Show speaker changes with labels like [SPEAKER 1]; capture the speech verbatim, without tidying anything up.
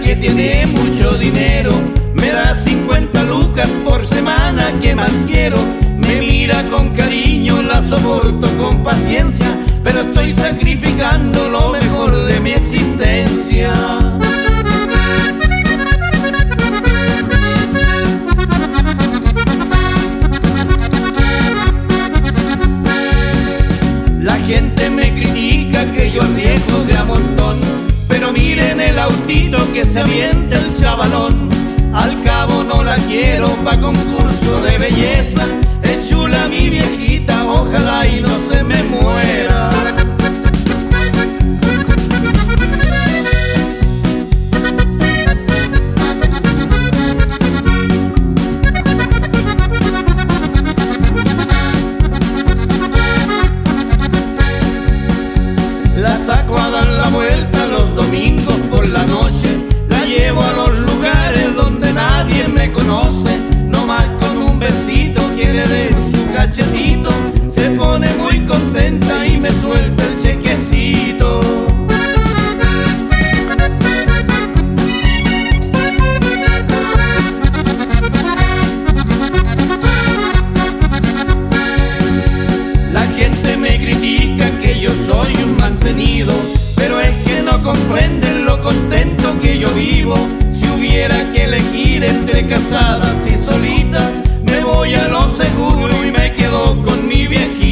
[SPEAKER 1] que tiene mucho dinero, me da cincuenta lucas por semana, ¿qué más quiero? Me mira con cariño, la soporto con paciencia, pero estoy sacrificando lo mejor de mi existencia. La gente me critica que yo arriesgo de a montón, pero miren el autito que se avienta el chavalón. Al cabo no la quiero pa' concurso de belleza, es chula mi viejita, ojalá y no se me muera. La saco a dar la vuelta los domingos por la noche, la llevo a los lugares donde nadie me conoce, nomás con un besito quiere de su cachetito, se pone muy contenta y me suelta el chequecito. La gente me critica que yo soy un mantenido, pero es que no comprenden lo contento que yo vivo. Si hubiera que elegir entre casadas y solitas, me voy a lo seguro y me quedo con mi viejita.